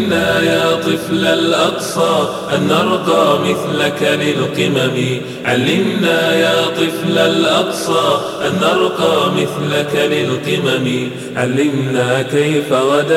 علمنا يا طفل الأقصى أن نرقى مثلك للقمم. علمنا يا طفل الأقصى أن نرقى مثلك للقمم. علمنا كيف غدا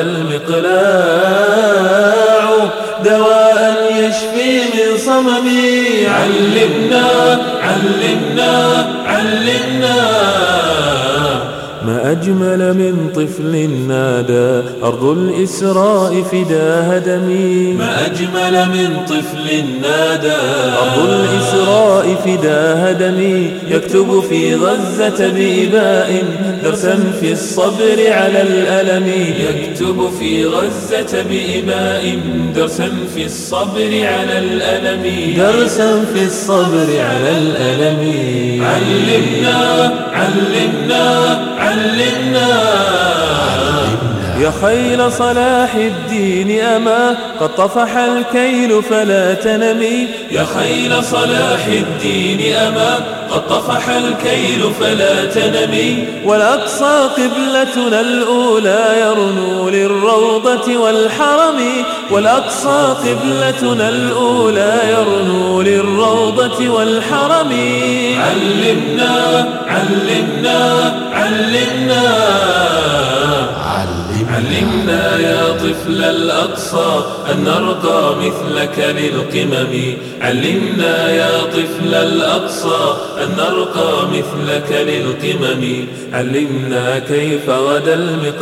المقلاع دواء يشفي من صمم. علمنا علمنا علمنا ما أجمل من طفل نادى أرض الإسراء فداها دمي. ما أجمل من طفل نادى أرض الإسراء فداها دمي. يكتب في غزة بإباء درسا في الصبر على الألم. يكتب في غزة بإباء درسا في الصبر على الألم. درسا في الصبر على الألم. علمنا علمنا علمنا يا خيل صلاح الدين أما قد طفح الكيل فلا تنمي. يا خيل صلاح الدين أما قد طفح الكيل فلا تنمي. والأقصى قبلتنا الأولى يرنو للروضة والحرم. والأقصى قبلتنا الأولى يرنو للروضة والحرم. علمنا علمنا علمنا علمنا يا طفل الأقصى أن نرقى مثلك للقمم. علمنا يا طفل الأقصى أن نرقى مثلك للقمم. علمنا كيف غدا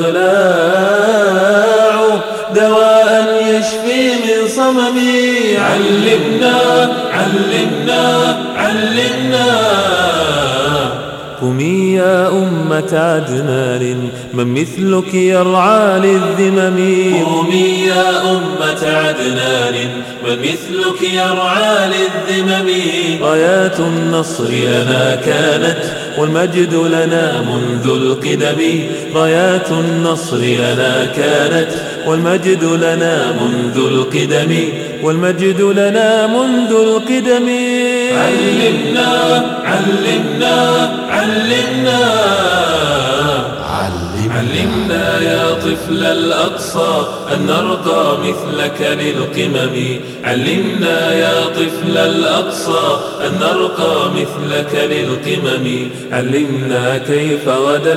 المقلاع دواء يشفي من صمم. علمنا علمنا علمنا قومي يا أمة عدنان من مثلك يرعى للذمم. قومي يا أمة عدنان من مثلك يرعى للذمم. رايات النصر لنا كانت والمجد لنا منذ القدم. رايات النصر لنا كانت والمجد لنا منذ القدم. والمجد لنا منذ القدم. علمنا علمنا علمنا علمنا يا طفل الأقصى أن نرقى مثلك للقمم. علمنا يا طفل الأقصى أن نرقى مثلك للقمم. علمنا كيف غدا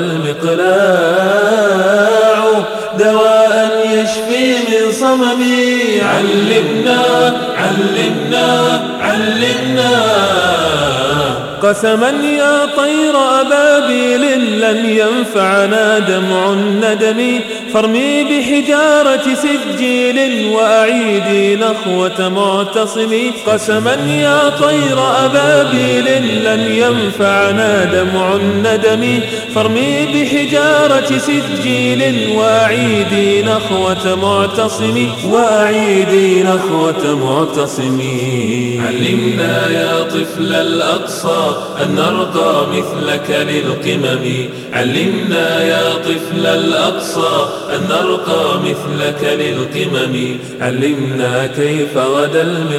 المقلاع دواء يشفي من صمم. علمنا علمنا علمنا قسما يا طير أبابيل لن ينفعنا دمع الندم. فارمي بحجارة سجيل وأعيدي نخوة معتصم. قسما يا طير أبابيل لن ينفعنا دمع الندم. فارمي بحجارة سجيل وأعيدي نخوة معتصم. وأعيدي نخوة معتصم. علمنا يا طفل الأقصى أن نرقى مثلك للقمم. علمنا يا طفل الأقصى أن نرقى مثلك للقمم. علمنا كيف غدا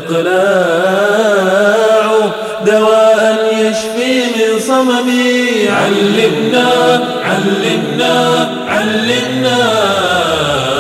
المقلاع دواء يشفي من صمم. علمنا علمنا علمنا